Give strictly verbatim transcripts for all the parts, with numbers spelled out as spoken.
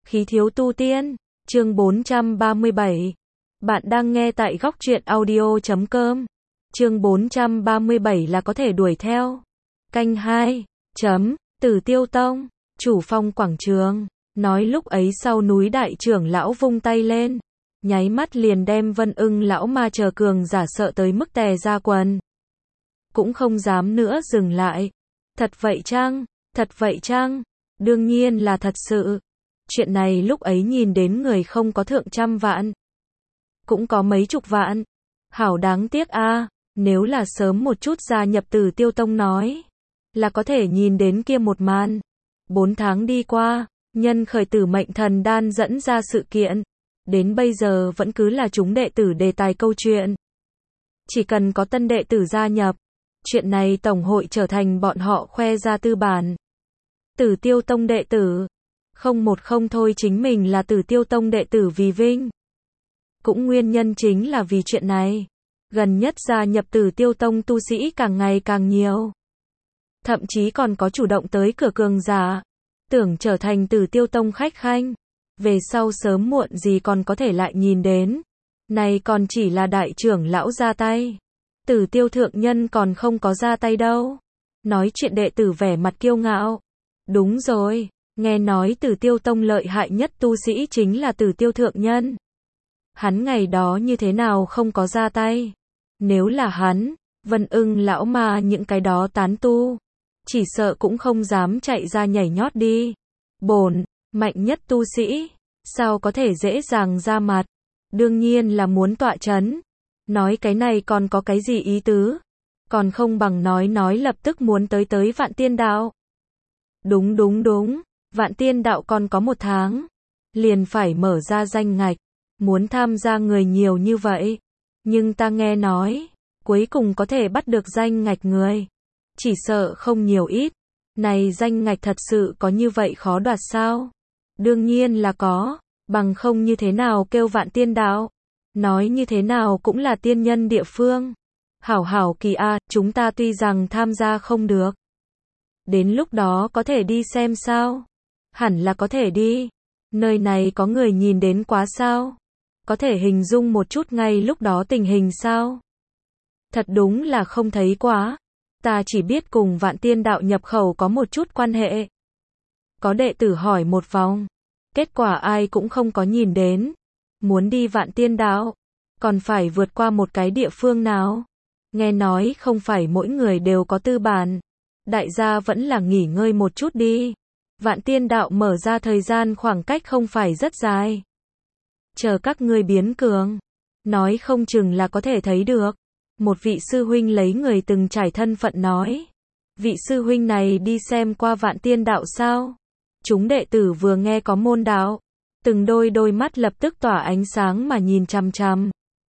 Khí thiếu tu tiên, chương bốn trăm ba mươi bảy. Bạn đang nghe tại góc truyện audio chấm com. Chương bốn trăm ba mươi bảy là có thể đuổi theo. Canh hai. Chấm, Tử Tiêu Tông, chủ phong quảng trường, nói lúc ấy sau núi đại trưởng lão vung tay lên, nháy mắt liền đem Vân Ưng lão ma chờ cường giả sợ tới mức tè ra quần. Cũng không dám nữa dừng lại. Thật vậy chăng? Thật vậy chăng? Đương nhiên là thật sự. Chuyện này lúc ấy nhìn đến người không có thượng trăm vạn, cũng có mấy chục vạn. Hảo đáng tiếc a, à, nếu là sớm một chút gia nhập Tử Tiêu Tông nói, là có thể nhìn đến kia một màn. Bốn tháng đi qua, nhân khởi tử mệnh thần đan dẫn ra sự kiện, đến bây giờ vẫn cứ là chúng đệ tử đề tài câu chuyện. Chỉ cần có tân đệ tử gia nhập, chuyện này tổng hội trở thành bọn họ khoe ra tư bản. Tử Tiêu Tông đệ tử, không một không thôi chính mình là Tử Tiêu Tông đệ tử vì vinh. Cũng nguyên nhân chính là vì chuyện này, gần nhất gia nhập Tử Tiêu Tông tu sĩ càng ngày càng nhiều. Thậm chí còn có chủ động tới cửa cường giả, tưởng trở thành Tử Tiêu Tông khách khanh. Về sau sớm muộn gì còn có thể lại nhìn đến. Này còn chỉ là đại trưởng lão ra tay. Tử Tiêu thượng nhân còn không có ra tay đâu. Nói chuyện đệ tử vẻ mặt kiêu ngạo. Đúng rồi, nghe nói Tử Tiêu Tông lợi hại nhất tu sĩ chính là Tử Tiêu thượng nhân. Hắn ngày đó như thế nào không có ra tay? Nếu là hắn, Vân Ưng lão ma những cái đó tán tu, chỉ sợ cũng không dám chạy ra nhảy nhót đi. Bổn, mạnh nhất tu sĩ, sao có thể dễ dàng ra mặt? Đương nhiên là muốn tọa chấn. Nói cái này còn có cái gì ý tứ? Còn không bằng nói nói lập tức muốn tới tới Vạn Tiên Đạo. Đúng đúng đúng, Vạn Tiên Đạo còn có một tháng, liền phải mở ra danh ngạch, muốn tham gia người nhiều như vậy. Nhưng ta nghe nói, cuối cùng có thể bắt được danh ngạch người, chỉ sợ không nhiều ít. Này danh ngạch thật sự có như vậy khó đoạt sao? Đương nhiên là có, bằng không như thế nào kêu Vạn Tiên Đạo. Nói như thế nào cũng là tiên nhân địa phương. Hảo hảo kỳ a, chúng ta tuy rằng tham gia không được, đến lúc đó có thể đi xem sao? Hẳn là có thể đi. Nơi này có người nhìn đến quá sao? Có thể hình dung một chút ngay lúc đó tình hình sao? Thật đúng là không thấy quá. Ta chỉ biết cùng Vạn Tiên Đạo nhập khẩu có một chút quan hệ. Có đệ tử hỏi một vòng, kết quả ai cũng không có nhìn đến. Muốn đi Vạn Tiên Đạo, còn phải vượt qua một cái địa phương nào? Nghe nói không phải mỗi người đều có tư bản. Đại gia vẫn là nghỉ ngơi một chút đi. Vạn Tiên Đạo mở ra thời gian khoảng cách không phải rất dài. Chờ các ngươi biến cường, nói không chừng là có thể thấy được. Một vị sư huynh lấy người từng trải thân phận nói. Vị sư huynh này đi xem qua Vạn Tiên Đạo sao? Chúng đệ tử vừa nghe có môn đạo, từng đôi đôi mắt lập tức tỏa ánh sáng mà nhìn chằm chằm.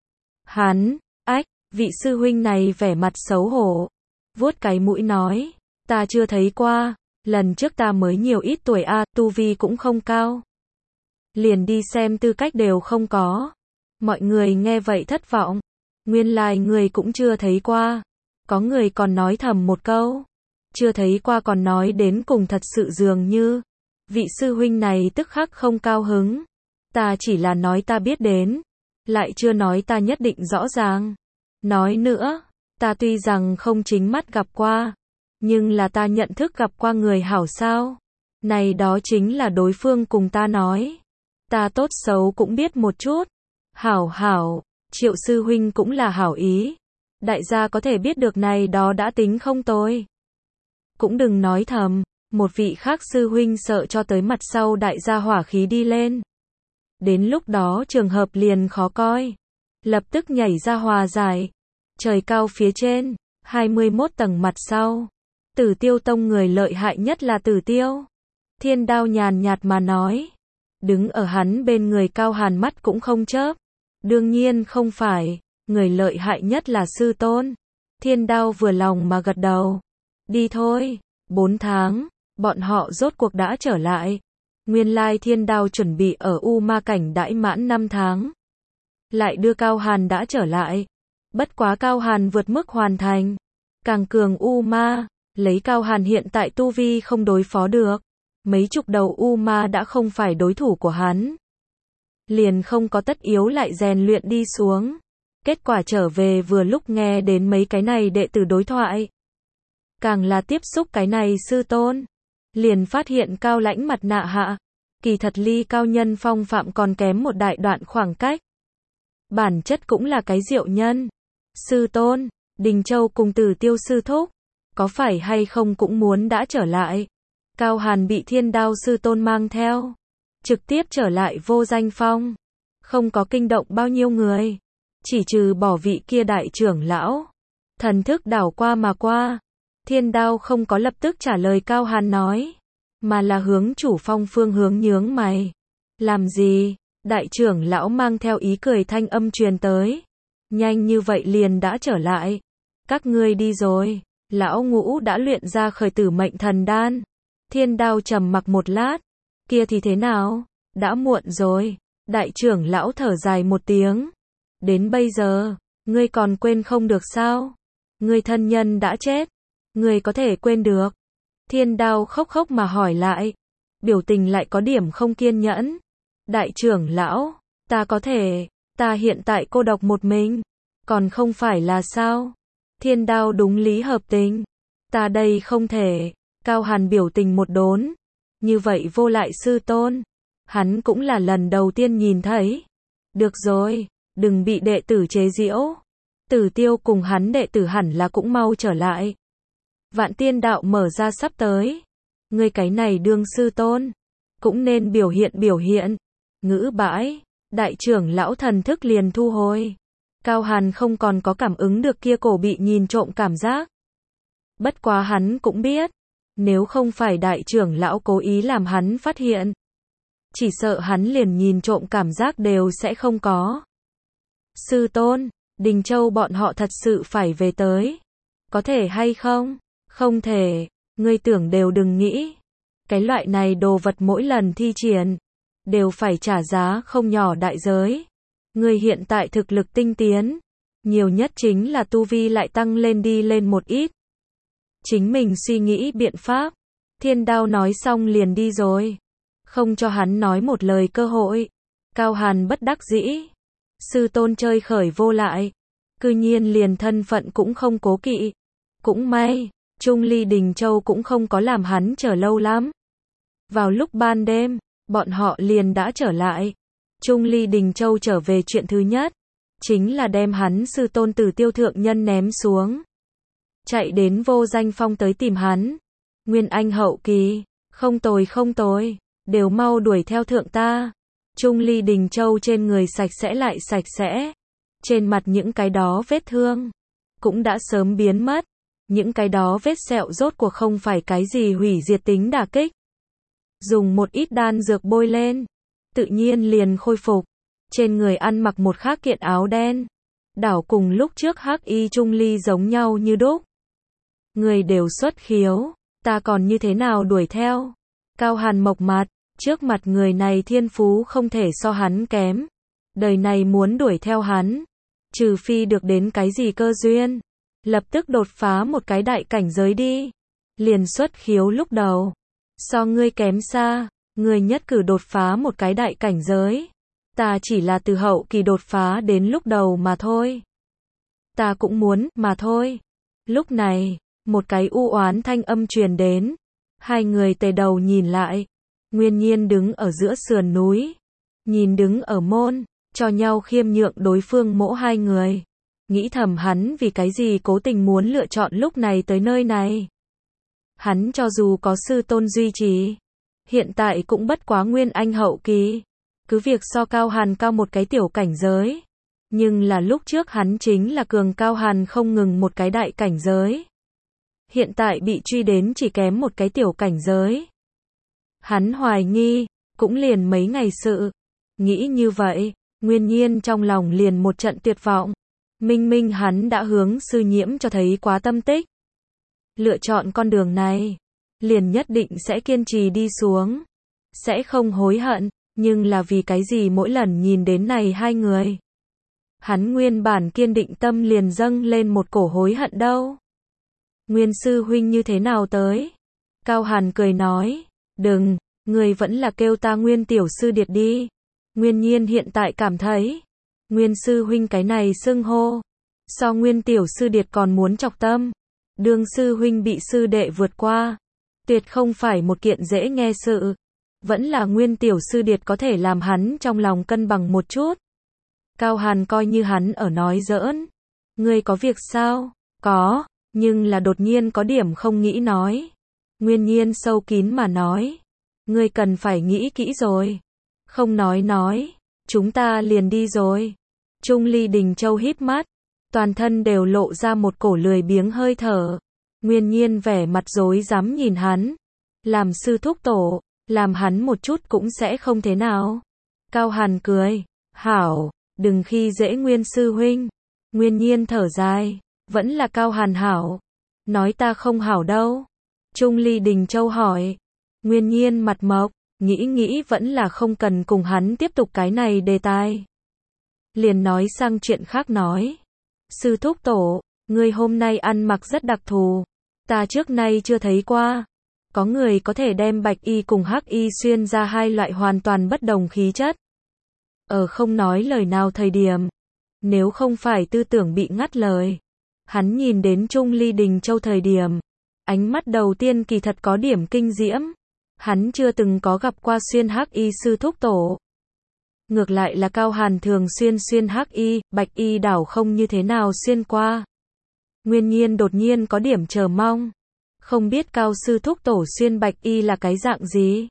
Hắn, ách, vị sư huynh này vẻ mặt xấu hổ, vuốt cái mũi nói, ta chưa thấy qua, lần trước ta mới nhiều ít tuổi a, tu vi cũng không cao. Liền đi xem tư cách đều không có. Mọi người nghe vậy thất vọng, nguyên lai người cũng chưa thấy qua. Có người còn nói thầm một câu, chưa thấy qua còn nói đến cùng thật sự dường như. Vị sư huynh này tức khắc không cao hứng. Ta chỉ là nói ta biết đến, lại chưa nói ta nhất định rõ ràng. Nói nữa, ta tuy rằng không chính mắt gặp qua, nhưng là ta nhận thức gặp qua người hảo sao. Này đó chính là đối phương cùng ta nói. Ta tốt xấu cũng biết một chút. Hảo hảo, Triệu sư huynh cũng là hảo ý. Đại gia có thể biết được này đó đã tính không tồi. Cũng đừng nói thầm. Một vị khác sư huynh sợ cho tới mặt sau đại gia hỏa khí đi lên. Đến lúc đó trường hợp liền khó coi. Lập tức nhảy ra hòa giải. Trời cao phía trên, hai mươi mốt tầng mặt sau. Tử Tiêu Tông người lợi hại nhất là Tử Tiêu. Thiên Đao nhàn nhạt mà nói. Đứng ở hắn bên người Cao Hàn mắt cũng không chớp. Đương nhiên không phải, người lợi hại nhất là sư tôn. Thiên Đao vừa lòng mà gật đầu. Đi thôi, bốn tháng. Bọn họ rốt cuộc đã trở lại. Nguyên lai Thiên Đao chuẩn bị ở U Ma cảnh đãi mãn năm tháng. Lại đưa Cao Hàn đã trở lại. Bất quá Cao Hàn vượt mức hoàn thành. Càng cường U Ma, lấy Cao Hàn hiện tại tu vi không đối phó được. mấy chục đầu u ma đã không phải đối thủ của hắn. Liền không có tất yếu lại rèn luyện đi xuống. Kết quả trở về vừa lúc nghe đến mấy cái này đệ tử đối thoại. Càng là tiếp xúc cái này sư tôn. Liền phát hiện Cao Lãnh mặt nạ hạ. Kỳ thật ly cao nhân phong phạm còn kém một đại đoạn khoảng cách. Bản chất cũng là cái diệu nhân. Sư tôn, Đình Châu cùng Tử Tiêu sư thúc. Có phải hay không cũng muốn đã trở lại. Cao Hàn bị Thiên Đao sư tôn mang theo. Trực tiếp trở lại Vô Danh Phong. Không có kinh động bao nhiêu người. Chỉ trừ bỏ vị kia đại trưởng lão. Thần thức đảo qua mà qua. Thiên Đao không có lập tức trả lời Cao Hàn nói. Mà là hướng chủ phong phương hướng nhướng mày. Làm gì? Đại trưởng lão mang theo ý cười thanh âm truyền tới. Nhanh như vậy liền đã trở lại. Các ngươi đi rồi. Lão Ngũ đã luyện ra khởi tử mệnh thần đan. Thiên Đao trầm mặc một lát. Kia thì thế nào? Đã muộn rồi. Đại trưởng lão thở dài một tiếng. Đến bây giờ, ngươi còn quên không được sao? Ngươi thân nhân đã chết. Ngươi có thể quên được. Thiên Đao khóc khóc mà hỏi lại. Biểu tình lại có điểm không kiên nhẫn. Đại trưởng lão, ta có thể, ta hiện tại cô độc một mình. Còn không phải là sao? Thiên Đao đúng lý hợp tình. Ta đây không thể. Cao Hàn biểu tình một đốn. Như vậy vô lại sư tôn. Hắn cũng là lần đầu tiên nhìn thấy. Được rồi, đừng bị đệ tử chế giễu. Tử Tiêu cùng hắn đệ tử hẳn là cũng mau trở lại. Vạn Tiên đạo mở ra sắp tới. Ngươi cái này đương sư tôn. Cũng nên biểu hiện biểu hiện. Ngữ bãi. Đại trưởng lão thần thức liền thu hồi. Cao Hàn không còn có cảm ứng được kia cổ bị nhìn trộm cảm giác. Bất quá hắn cũng biết. Nếu không phải đại trưởng lão cố ý làm hắn phát hiện. Chỉ sợ hắn liền nhìn trộm cảm giác đều sẽ không có. Sư tôn, Đình Châu bọn họ thật sự phải về tới. Có thể hay không? Không thể. Ngươi tưởng đều đừng nghĩ. Cái loại này đồ vật mỗi lần thi triển. Đều phải trả giá không nhỏ đại giới. Ngươi hiện tại thực lực tinh tiến. Nhiều nhất chính là tu vi lại tăng lên đi lên một ít. Chính mình suy nghĩ biện pháp. Thiên Đao nói xong liền đi rồi. Không cho hắn nói một lời cơ hội. Cao Hàn bất đắc dĩ. Sư tôn chơi khởi vô lại. Cư nhiên liền thân phận cũng không cố kỵ. Cũng may, Trung Ly Đình Châu cũng không có làm hắn chờ lâu lắm. Vào lúc ban đêm, bọn họ liền đã trở lại. Trung Ly Đình Châu trở về chuyện thứ nhất. Chính là đem hắn sư tôn Tử Tiêu thượng nhân ném xuống. Chạy đến Vô Danh Phong tới tìm hắn. Nguyên Anh hậu kỳ. Không tồi không tồi. Đều mau đuổi theo thượng ta. Trung Ly Đình Châu trên người sạch sẽ lại sạch sẽ. Trên mặt những cái đó vết thương. Cũng đã sớm biến mất. Những cái đó vết sẹo rốt cuộc không phải cái gì hủy diệt tính đả kích. Dùng một ít đan dược bôi lên. Tự nhiên liền khôi phục. Trên người ăn mặc một khác kiện áo đen. Đảo cùng lúc trước hắc y Trung Ly giống nhau như đúc. Người đều xuất khiếu. Ta còn như thế nào đuổi theo? Cao Hàn mộc mặt. Trước mặt người này thiên phú không thể so hắn kém. Đời này muốn đuổi theo hắn. Trừ phi được đến cái gì cơ duyên. Lập tức đột phá một cái đại cảnh giới đi. Liền xuất khiếu lúc đầu. So ngươi kém xa. Ngươi nhất cử đột phá một cái đại cảnh giới. Ta chỉ là từ hậu kỳ đột phá đến lúc đầu mà thôi. Ta cũng muốn, mà thôi. Lúc này, một cái u oán thanh âm truyền đến. Hai người tề đầu nhìn lại. Nguyên Nhiên đứng ở giữa sườn núi. Nhìn đứng ở môn, cho nhau khiêm nhượng đối phương mỗi hai người. Nghĩ thầm hắn vì cái gì cố tình muốn lựa chọn lúc này tới nơi này. Hắn cho dù có sư tôn duy trì. Hiện tại cũng bất quá Nguyên Anh hậu kỳ. Cứ việc so Cao Hàn cao một cái tiểu cảnh giới. Nhưng là lúc trước hắn chính là cường Cao Hàn không ngừng một cái đại cảnh giới. Hiện tại bị truy đến chỉ kém một cái tiểu cảnh giới. Hắn hoài nghi, cũng liền mấy ngày sự. Nghĩ như vậy, Nguyên Nhiên trong lòng liền một trận tuyệt vọng. Minh minh hắn đã hướng sư nhiễm cho thấy quá tâm tích. Lựa chọn con đường này, liền nhất định sẽ kiên trì đi xuống. Sẽ không hối hận, nhưng là vì cái gì mỗi lần nhìn đến này hai người. Hắn nguyên bản kiên định tâm liền dâng lên một cổ hối hận đâu. Nguyên sư huynh như thế nào tới? Cao Hàn cười nói, Đừng, người vẫn là kêu ta Nguyên tiểu sư điệt đi. Nguyên Nhiên hiện tại cảm thấy, Nguyên sư huynh cái này xưng hô, so Nguyên tiểu sư điệt còn muốn chọc tâm. Đương sư huynh bị sư đệ vượt qua, tuyệt không phải một kiện dễ nghe sự. Vẫn là Nguyên tiểu sư điệt có thể làm hắn trong lòng cân bằng một chút. Cao Hàn coi như hắn ở nói giỡn. Ngươi có việc sao? Có, nhưng là đột nhiên có điểm không nghĩ nói. Nguyên Nhiên sâu kín mà nói. Ngươi cần phải nghĩ kỹ rồi. Không nói nói, chúng ta liền đi rồi. Trung Ly Đình Châu híp mắt, toàn thân đều lộ ra một cổ lười biếng hơi thở. Nguyên Nhiên vẻ mặt rối rắm nhìn hắn. Làm sư thúc tổ, làm hắn một chút cũng sẽ không thế nào. Cao Hàn cười, hảo, đừng khi dễ Nguyên sư huynh. Nguyên Nhiên thở dài, vẫn là Cao Hàn hảo. Nói ta không hảo đâu. Trung Ly Đình Châu hỏi. Nguyên Nhiên mặt mộc, nghĩ nghĩ vẫn là không cần cùng hắn tiếp tục cái này đề tài. Liền nói sang chuyện khác nói. Sư thúc tổ, ngươi hôm nay ăn mặc rất đặc thù. Ta trước nay chưa thấy qua. Có người có thể đem bạch y cùng hắc y xuyên ra hai loại hoàn toàn bất đồng khí chất. Ở không nói lời nào thời điểm. Nếu không phải tư tưởng bị ngắt lời. Hắn nhìn đến Trung Ly Đình Châu thời điểm. Ánh mắt đầu tiên kỳ thật có điểm kinh diễm. Hắn chưa từng có gặp qua xuyên hắc y sư thúc tổ. Ngược lại là Cao Hàn thường xuyên xuyên hắc y, bạch y đảo không như thế nào xuyên qua. Nguyên Nhiên đột nhiên có điểm chờ mong. Không biết Cao sư thúc tổ xuyên bạch y là cái dạng gì.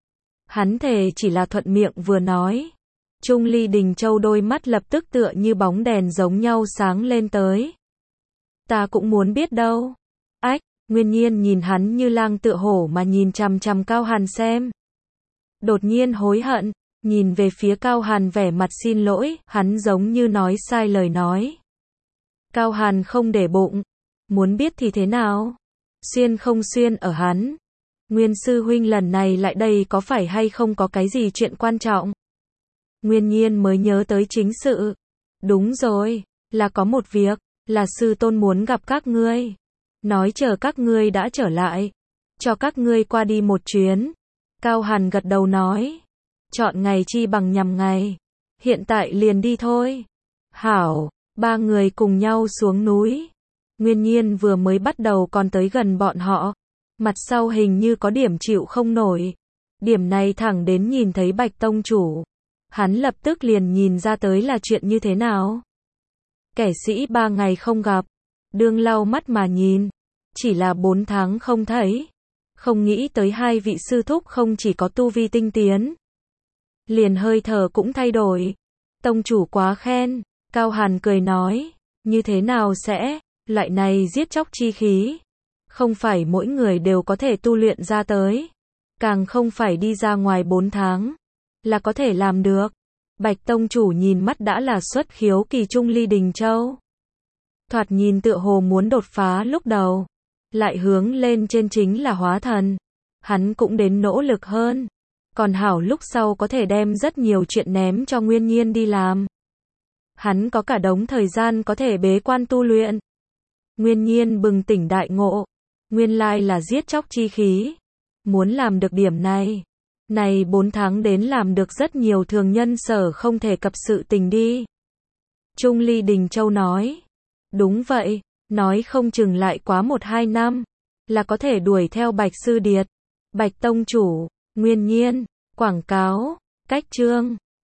Hắn thề chỉ là thuận miệng vừa nói. Trung Ly Đình Châu đôi mắt lập tức tựa như bóng đèn giống nhau sáng lên tới. Ta cũng muốn biết đâu. Ách, Nguyên Nhiên nhìn hắn như lang tựa hổ mà nhìn chằm chằm Cao Hàn xem. Đột nhiên hối hận, nhìn về phía Cao Hàn vẻ mặt xin lỗi, hắn giống như nói sai lời nói. Cao Hàn không để bụng, muốn biết thì thế nào? Xuyên không xuyên ở hắn. Nguyên sư huynh lần này lại đây có phải hay không có cái gì chuyện quan trọng? Nguyên Nhiên mới nhớ tới chính sự. Đúng rồi, là có một việc, là sư tôn muốn gặp các ngươi. Nói chờ các ngươi đã trở lại, cho các ngươi qua đi một chuyến. Cao Hàn gật đầu nói, chọn ngày chi bằng nhằm ngày, hiện tại liền đi thôi. Hảo, ba người cùng nhau xuống núi. Nguyên Nhiên vừa mới bắt đầu còn tới gần bọn họ, mặt sau hình như có điểm chịu không nổi. Điểm này thẳng đến nhìn thấy Bạch tông chủ, hắn lập tức liền nhìn ra tới là chuyện như thế nào. Kẻ sĩ ba ngày không gặp, đương lau mắt mà nhìn, chỉ là bốn tháng không thấy. Không nghĩ tới hai vị sư thúc không chỉ có tu vi tinh tiến, liền hơi thở cũng thay đổi. Tông chủ quá khen. Cao Hàn cười nói, như thế nào sẽ, loại này giết chóc chi khí, không phải mỗi người đều có thể tu luyện ra tới, càng không phải đi ra ngoài bốn tháng, là có thể làm được. Bạch tông chủ nhìn mắt đã là xuất khiếu kỳ Trung Ly Đình Châu. Thoạt nhìn tựa hồ muốn đột phá lúc đầu, lại hướng lên trên chính là hóa thần. Hắn cũng đến nỗ lực hơn, còn hảo lúc sau có thể đem rất nhiều chuyện ném cho Nguyên Nhiên đi làm. Hắn có cả đống thời gian có thể bế quan tu luyện. Nguyên Nhiên bừng tỉnh đại ngộ, nguyên lai là giết chóc chi khí. Muốn làm được điểm này, này bốn tháng đến làm được rất nhiều thường nhân sở không thể cập sự tình đi. Trung Ly Đình Châu nói, đúng vậy, nói không chừng lại quá một hai năm, là có thể đuổi theo Bạch sư điệt. Bạch tông chủ, Nguyên Nhiên, quảng cáo, cách chương.